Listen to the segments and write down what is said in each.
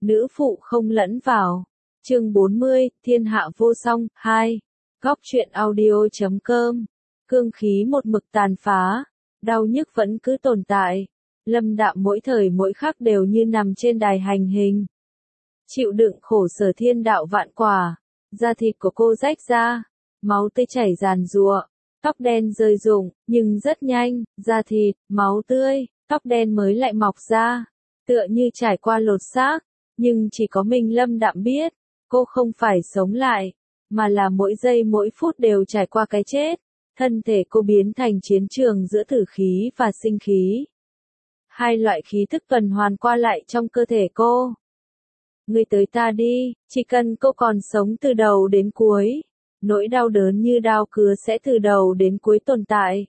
nữ phụ không lẫn vào. Chương 40, Thiên hạ vô song, 2. Góc truyện audio.com. Cương khí một mực tàn phá, đau nhức vẫn cứ tồn tại. Lâm Đạm mỗi thời mỗi khắc đều như nằm trên đài hành hình. Chịu đựng khổ sở thiên đạo vạn quả, da thịt của cô rách ra, máu tươi chảy ràn rụa, tóc đen rơi rụng, nhưng rất nhanh, da thịt, máu tươi, tóc đen mới lại mọc ra, tựa như trải qua lột xác, nhưng chỉ có mình Lâm Đạm biết, cô không phải sống lại, mà là mỗi giây mỗi phút đều trải qua cái chết, thân thể cô biến thành chiến trường giữa tử khí và sinh khí. Hai loại khí thức tuần hoàn qua lại trong cơ thể cô. Ngươi tới ta đi, chỉ cần cô còn sống từ đầu đến cuối, nỗi đau đớn như đao cứa sẽ từ đầu đến cuối tồn tại.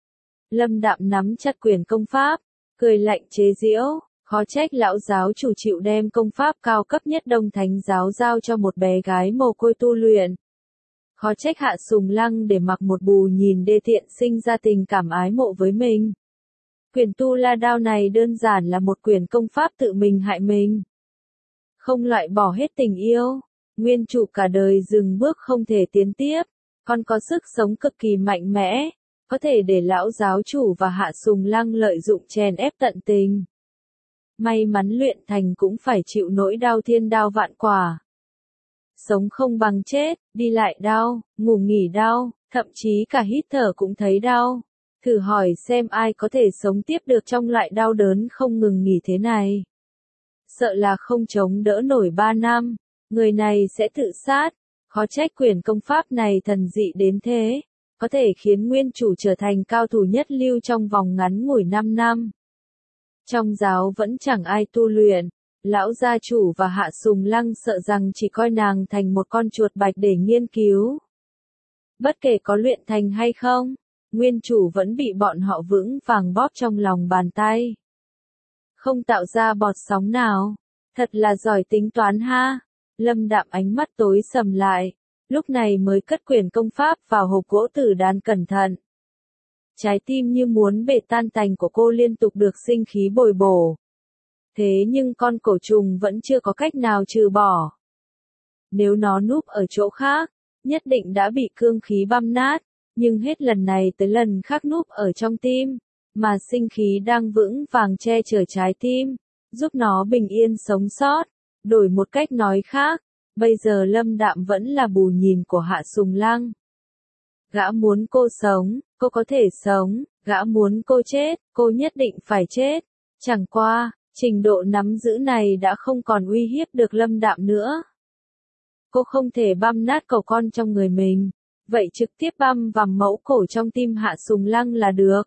Lâm Đạm nắm chặt quyển công pháp, cười lạnh chế giễu, khó trách lão giáo chủ chịu đem công pháp cao cấp nhất Đông Thánh giáo giao cho một bé gái mồ côi tu luyện. Khó trách Hạ Sùng Lăng để mặc một bù nhìn đê tiện sinh ra tình cảm ái mộ với mình. Quyển Tu La Đao này đơn giản là một quyển công pháp tự mình hại mình. Không loại bỏ hết tình yêu, nguyên chủ cả đời dừng bước không thể tiến tiếp, còn có sức sống cực kỳ mạnh mẽ, có thể để lão giáo chủ và Hạ Sùng Lăng lợi dụng chèn ép tận tình. May mắn luyện thành cũng phải chịu nỗi đau thiên đao vạn quả. Sống không bằng chết, đi lại đau, ngủ nghỉ đau, thậm chí cả hít thở cũng thấy đau. Thử hỏi xem ai có thể sống tiếp được trong loại đau đớn không ngừng nghỉ thế này. Sợ là không chống đỡ nổi 3 năm, người này sẽ tự sát. Khó trách quyển công pháp này thần dị đến thế, có thể khiến nguyên chủ trở thành cao thủ nhất lưu trong vòng ngắn ngủi 5 năm. Trong giáo vẫn chẳng ai tu luyện, lão gia chủ và Hạ Sùng Lăng sợ rằng chỉ coi nàng thành một con chuột bạch để nghiên cứu. Bất kể có luyện thành hay không, nguyên chủ vẫn bị bọn họ vững vàng bóp trong lòng bàn tay. Không tạo ra bọt sóng nào, thật là giỏi tính toán ha. Lâm Đạm ánh mắt tối sầm lại, lúc này mới cất quyển công pháp vào hộp gỗ tử đàn cẩn thận. Trái tim như muốn bể tan tành của cô liên tục được sinh khí bồi bổ. Thế nhưng con cổ trùng vẫn chưa có cách nào trừ bỏ. Nếu nó núp ở chỗ khác, nhất định đã bị cương khí băm nát, nhưng hết lần này tới lần khác núp ở trong tim, mà sinh khí đang vững vàng che chở trái tim, giúp nó bình yên sống sót. Đổi một cách nói khác, bây giờ Lâm Đạm vẫn là bù nhìn của Hạ Sùng Lăng. Gã muốn cô sống, cô có thể sống, gã muốn cô chết, cô nhất định phải chết. Chẳng qua, trình độ nắm giữ này đã không còn uy hiếp được Lâm Đạm nữa. Cô không thể băm nát cầu con trong người mình, vậy trực tiếp băm vào mẫu cổ trong tim Hạ Sùng Lăng là được.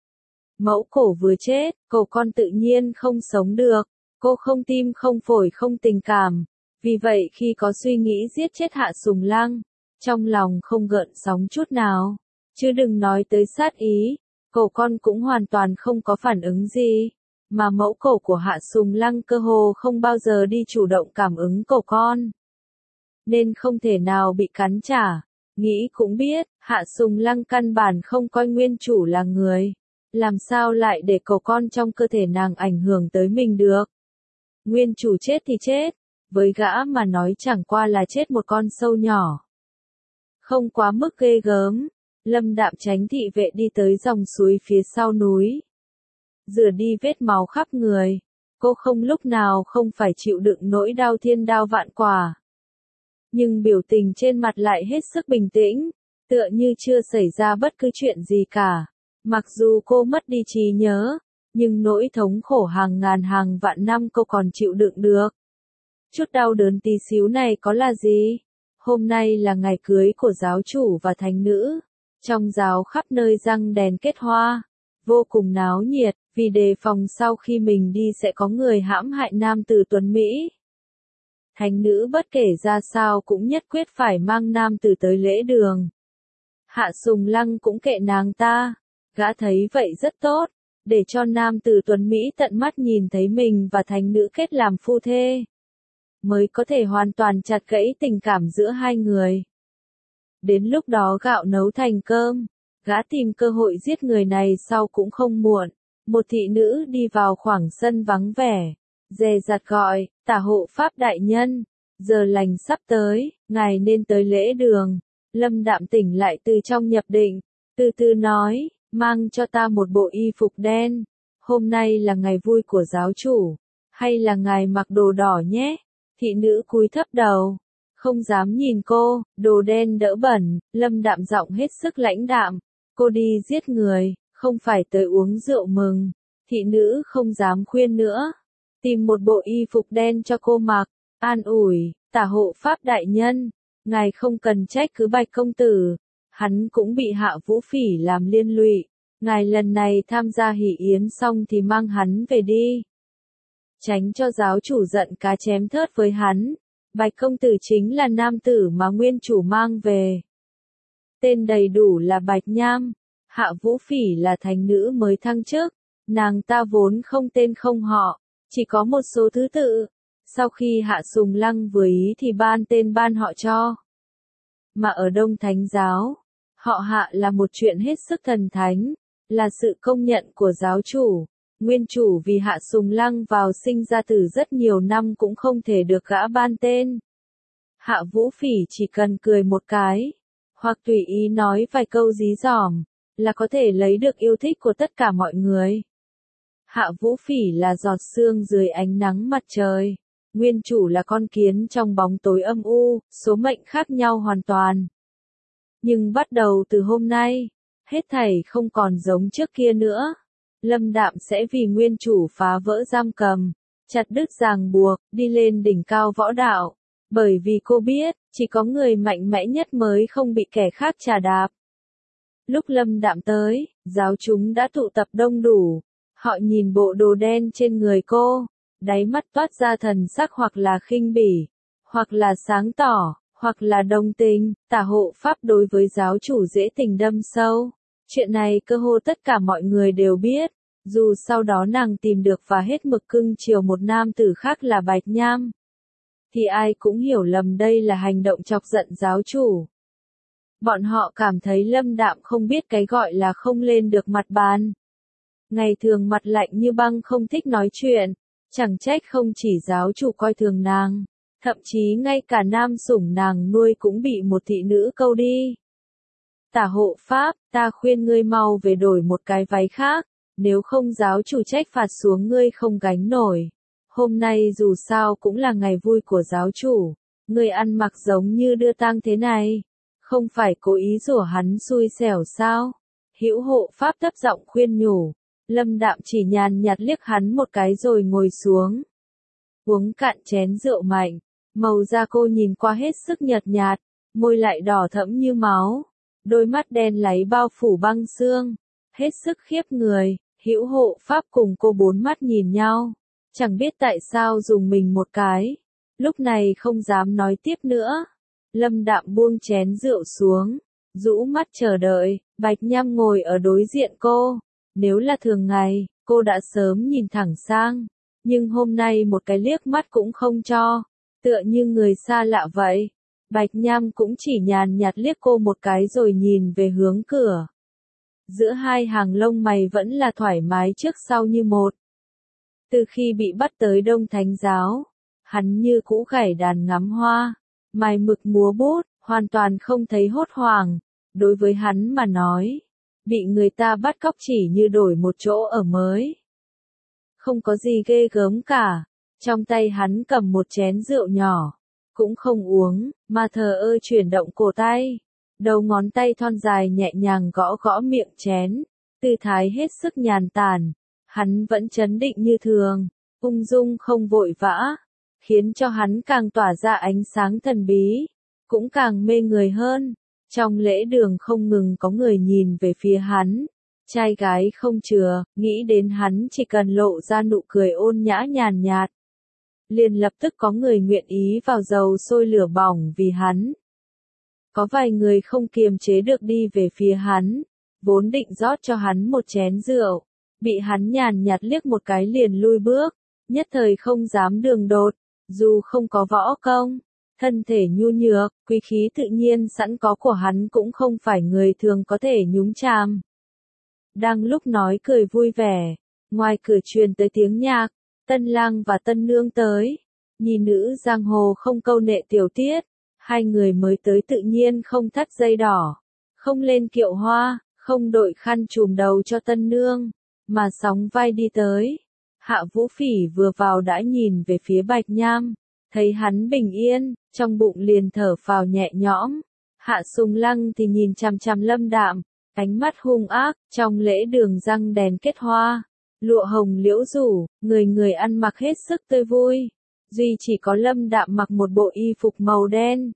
Mẫu cổ vừa chết, cầu con tự nhiên không sống được. Cô không tim không phổi không tình cảm, vì vậy khi có suy nghĩ giết chết Hạ Sùng Lăng, trong lòng không gợn sóng chút nào, chứ đừng nói tới sát ý, cổ con cũng hoàn toàn không có phản ứng gì, mà mẫu cổ của Hạ Sùng Lăng cơ hồ không bao giờ đi chủ động cảm ứng cổ con, nên không thể nào bị cắn trả. Nghĩ cũng biết, Hạ Sùng Lăng căn bản không coi nguyên chủ là người, làm sao lại để cổ con trong cơ thể nàng ảnh hưởng tới mình được. Nguyên chủ chết thì chết, với gã mà nói chẳng qua là chết một con sâu nhỏ. Không quá mức ghê gớm, Lâm Đạm tránh thị vệ đi tới dòng suối phía sau núi. Rửa đi vết máu khắp người, cô không lúc nào không phải chịu đựng nỗi đau thiên đao vạn quả. Nhưng biểu tình trên mặt lại hết sức bình tĩnh, tựa như chưa xảy ra bất cứ chuyện gì cả. Mặc dù cô mất đi trí nhớ, nhưng nỗi thống khổ hàng ngàn hàng vạn năm cô còn chịu đựng được. Chút đau đớn tí xíu này có là gì? Hôm nay là ngày cưới của giáo chủ và thánh nữ. Trong giáo khắp nơi răng đèn kết hoa, vô cùng náo nhiệt, vì đề phòng sau khi mình đi sẽ có người hãm hại nam tử tuấn Mỹ. Thánh nữ bất kể ra sao cũng nhất quyết phải mang nam tử tới lễ đường. Hạ Sùng Lăng cũng kệ nàng ta, gã thấy vậy rất tốt. Để cho nam tử tuấn Mỹ tận mắt nhìn thấy mình và thánh nữ kết làm phu thê, mới có thể hoàn toàn chặt gãy tình cảm giữa hai người. Đến lúc đó gạo nấu thành cơm, gã tìm cơ hội giết người này sau cũng không muộn. Một thị nữ đi vào khoảng sân vắng vẻ, dè dặt gọi, tả hộ pháp đại nhân, giờ lành sắp tới, ngài nên tới lễ đường. Lâm Đạm tỉnh lại từ trong nhập định, từ từ nói, mang cho ta một bộ y phục đen, hôm nay là ngày vui của giáo chủ, hay là ngài mặc đồ đỏ nhé? Thị nữ cúi thấp đầu, không dám nhìn cô, đồ đen đỡ bẩn, Lâm Đạm giọng hết sức lãnh đạm, cô đi giết người, không phải tới uống rượu mừng. Thị nữ không dám khuyên nữa, tìm một bộ y phục đen cho cô mặc, an ủi, tả hộ pháp đại nhân, ngài không cần trách cứ Bạch công tử, hắn cũng bị Hạ Vũ Phỉ làm liên lụy, ngài lần này tham gia hỷ yến xong thì mang hắn về đi. Tránh cho giáo chủ giận cá chém thớt với hắn, Bạch công tử chính là nam tử mà nguyên chủ mang về. Tên đầy đủ là Bạch Nham, Hạ Vũ Phỉ là thánh nữ mới thăng chức, nàng ta vốn không tên không họ, chỉ có một số thứ tự. Sau khi Hạ Sùng Lăng vừa ý thì ban tên ban họ cho. Mà ở Đông Thánh giáo, họ Hạ là một chuyện hết sức thần thánh, là sự công nhận của giáo chủ. Nguyên chủ vì Hạ Sùng Lăng vào sinh ra tử rất nhiều năm cũng không thể được gã ban tên. Hạ Vũ Phỉ chỉ cần cười một cái, hoặc tùy ý nói vài câu dí dỏm, là có thể lấy được yêu thích của tất cả mọi người. Hạ Vũ Phỉ là giọt sương dưới ánh nắng mặt trời, nguyên chủ là con kiến trong bóng tối âm u, số mệnh khác nhau hoàn toàn. Nhưng bắt đầu từ hôm nay, hết thảy không còn giống trước kia nữa. Lâm Đạm sẽ vì nguyên chủ phá vỡ giam cầm, chặt đứt ràng buộc, đi lên đỉnh cao võ đạo. Bởi vì cô biết, chỉ có người mạnh mẽ nhất mới không bị kẻ khác trà đạp. Lúc Lâm Đạm tới, giáo chúng đã tụ tập đông đủ. Họ nhìn bộ đồ đen trên người cô, đáy mắt toát ra thần sắc hoặc là khinh bỉ, hoặc là sáng tỏ, hoặc là đồng tình. Tả hộ pháp đối với giáo chủ dễ tình đâm sâu. Chuyện này cơ hồ tất cả mọi người đều biết, dù sau đó nàng tìm được và hết mực cưng chiều một nam tử khác là Bạch Nham, thì ai cũng hiểu lầm đây là hành động chọc giận giáo chủ. Bọn họ cảm thấy Lâm Đạm không biết cái gọi là không lên được mặt bàn. Ngày thường mặt lạnh như băng không thích nói chuyện, chẳng trách không chỉ giáo chủ coi thường nàng, thậm chí ngay cả nam sủng nàng nuôi cũng bị một thị nữ câu đi. Tả hộ pháp, ta khuyên ngươi mau về đổi một cái váy khác, nếu không giáo chủ trách phạt xuống ngươi không gánh nổi. Hôm nay dù sao cũng là ngày vui của giáo chủ, ngươi ăn mặc giống như đưa tang thế này, không phải cố ý rủa hắn xui xẻo sao? Hữu hộ pháp thấp giọng khuyên nhủ. Lâm Đạm chỉ nhàn nhạt liếc hắn một cái rồi ngồi xuống. Uống cạn chén rượu mạnh, màu da cô nhìn qua hết sức nhợt nhạt, môi lại đỏ thẫm như máu, đôi mắt đen láy bao phủ băng xương, hết sức khiếp người. Hữu hộ pháp cùng cô bốn mắt nhìn nhau, chẳng biết tại sao dùng mình một cái, lúc này không dám nói tiếp nữa. Lâm Đạm buông chén rượu xuống, rũ mắt chờ đợi. Bạch Nham ngồi ở đối diện cô. Nếu là thường ngày, cô đã sớm nhìn thẳng sang, nhưng hôm nay một cái liếc mắt cũng không cho, tựa như người xa lạ vậy. Bạch Nham cũng chỉ nhàn nhạt liếc cô một cái rồi nhìn về hướng cửa. Giữa hai hàng lông mày vẫn là thoải mái trước sau như một. Từ khi bị bắt tới Đông Thánh giáo, hắn như cũ gảy đàn ngắm hoa, mài mực múa bút, hoàn toàn không thấy hốt hoảng. Đối với hắn mà nói, bị người ta bắt cóc chỉ như đổi một chỗ ở mới. Không có gì ghê gớm cả. Trong tay hắn cầm một chén rượu nhỏ, cũng không uống, mà thờ ơ chuyển động cổ tay. Đầu ngón tay thon dài nhẹ nhàng gõ gõ miệng chén, tư thái hết sức nhàn tản. Hắn vẫn trấn định như thường, ung dung không vội vã, khiến cho hắn càng tỏa ra ánh sáng thần bí, cũng càng mê người hơn. Trong lễ đường không ngừng có người nhìn về phía hắn, trai gái không chừa, nghĩ đến hắn chỉ cần lộ ra nụ cười ôn nhã nhàn nhạt, liền lập tức có người nguyện ý vào dầu sôi lửa bỏng vì hắn. Có vài người không kiềm chế được đi về phía hắn, vốn định rót cho hắn một chén rượu, bị hắn nhàn nhạt liếc một cái liền lui bước, nhất thời không dám đường đột, dù không có võ công. Thân thể nhu nhược, quý khí tự nhiên sẵn có của hắn cũng không phải người thường có thể nhúng chàm. Đang lúc nói cười vui vẻ, ngoài cửa truyền tới tiếng nhạc, Tân lang và tân nương tới, nhi nữ giang hồ không câu nệ tiểu tiết, hai người mới tới tự nhiên không thắt dây đỏ, không lên kiệu hoa, không đội khăn trùm đầu cho tân nương, mà sóng vai đi tới. Hạ Vũ Phỉ vừa vào đã nhìn về phía Bạch Nham, thấy hắn bình yên, trong bụng liền thở phào nhẹ nhõm. Hạ Sùng Lăng thì nhìn chằm chằm Lâm Đạm, ánh mắt hung ác, trong lễ đường răng đèn kết hoa, lụa hồng liễu rủ, người người ăn mặc hết sức tươi vui. Duy chỉ có Lâm Đạm mặc một bộ y phục màu đen.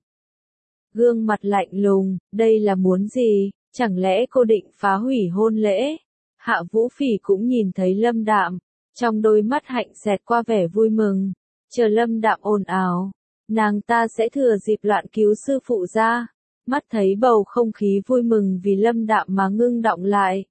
Gương mặt lạnh lùng, đây là muốn gì, chẳng lẽ cô định phá hủy hôn lễ? Hạ Vũ Phỉ cũng nhìn thấy Lâm Đạm, trong đôi mắt hạnh xẹt qua vẻ vui mừng, chờ Lâm Đạm ồn ào, nàng ta sẽ thừa dịp loạn cứu sư phụ ra. Mắt thấy bầu không khí vui mừng vì Lâm Đạm mà ngưng đọng lại.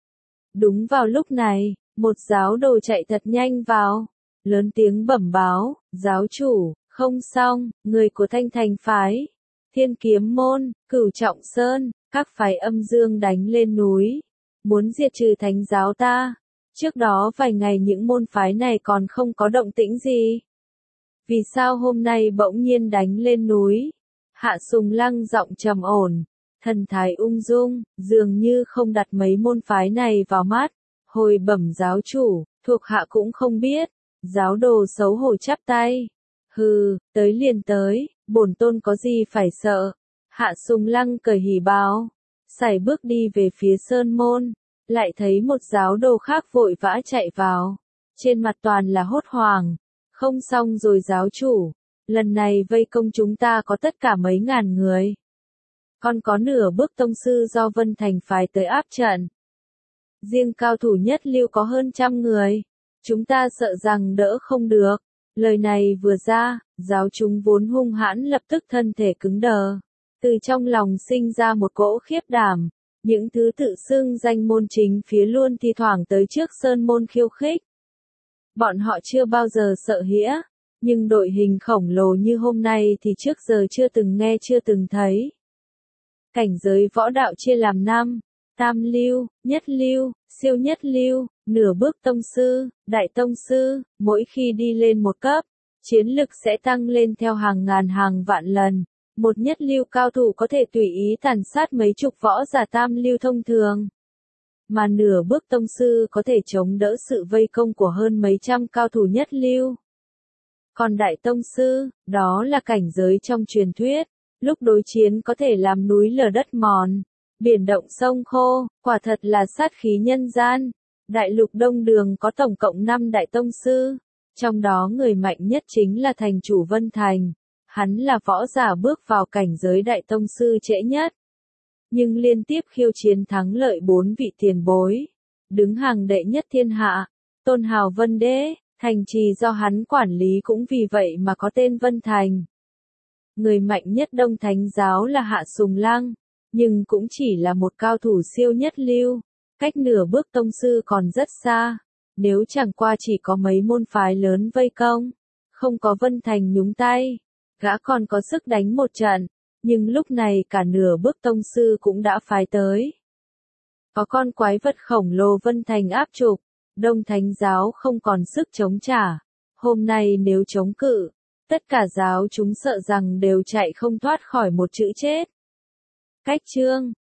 Đúng vào lúc này, một giáo đồ chạy thật nhanh vào, lớn tiếng bẩm báo, giáo chủ, không xong, người của Thanh Thành phái, Thiên Kiếm môn, Cửu Trọng Sơn, các phái âm dương đánh lên núi, muốn diệt trừ thánh giáo ta. Trước đó vài ngày những môn phái này còn không có động tĩnh gì. Vì sao hôm nay bỗng nhiên đánh lên núi? Hạ Sùng Lăng giọng trầm ổn, thần thái ung dung, dường như không đặt mấy môn phái này vào mắt. Hồi bẩm giáo chủ, thuộc hạ cũng không biết. Giáo đồ xấu hổ chắp tay. Hừ, tới liền tới, bổn tôn có gì phải sợ. Hạ Sùng Lăng cởi hỉ bào, sải bước đi về phía sơn môn, lại thấy một giáo đồ khác vội vã chạy vào. Trên mặt toàn là hốt hoảng. Không xong rồi giáo chủ. Lần này vây công chúng ta có tất cả mấy ngàn người. Còn có nửa bước tông sư do Vân Thành phái tới áp trận. Riêng cao thủ nhất lưu có hơn 100 người. Chúng ta sợ rằng đỡ không được. Lời này vừa ra, giáo chúng vốn hung hãn lập tức thân thể cứng đờ. Từ trong lòng sinh ra một cỗ khiếp đảm. Những thứ tự xưng danh môn chính phía luôn thi thoảng tới trước sơn môn khiêu khích. Bọn họ chưa bao giờ sợ hĩa. Nhưng đội hình khổng lồ như hôm nay thì trước giờ chưa từng nghe chưa từng thấy. Cảnh giới võ đạo chia làm 5, tam lưu, nhất lưu, siêu nhất lưu, nửa bước tông sư, đại tông sư, mỗi khi đi lên một cấp, chiến lực sẽ tăng lên theo hàng ngàn hàng vạn lần. Một nhất lưu cao thủ có thể tùy ý tàn sát mấy chục võ giả tam lưu thông thường. Mà nửa bước tông sư có thể chống đỡ sự vây công của hơn mấy trăm cao thủ nhất lưu. Còn đại tông sư, đó là cảnh giới trong truyền thuyết, lúc đối chiến có thể làm núi lở đất mòn, biển động sông khô, quả thật là sát khí nhân gian. Đại lục Đông Đường có tổng cộng 5 đại tông sư, trong đó người mạnh nhất chính là thành chủ Vân Thành, hắn là võ giả bước vào cảnh giới đại tông sư trễ nhất. Nhưng liên tiếp khiêu chiến thắng lợi 4 vị tiền bối, đứng hàng đệ nhất thiên hạ, tôn hào Vân Đế. Thành trì do hắn quản lý cũng vì vậy mà có tên Vân Thành. Người mạnh nhất Đông Thánh giáo là Hạ Sùng Lăng, nhưng cũng chỉ là một cao thủ siêu nhất lưu, cách nửa bước tông sư còn rất xa. Nếu chẳng qua chỉ có mấy môn phái lớn vây công, không có Vân Thành nhúng tay, gã còn có sức đánh một trận, nhưng lúc này cả nửa bước tông sư cũng đã phái tới. Có con quái vật khổng lồ Vân Thành áp trục. Đông Thánh giáo không còn sức chống trả. Hôm nay nếu chống cự, tất cả giáo chúng sợ rằng đều chạy không thoát khỏi một chữ chết. Cách chương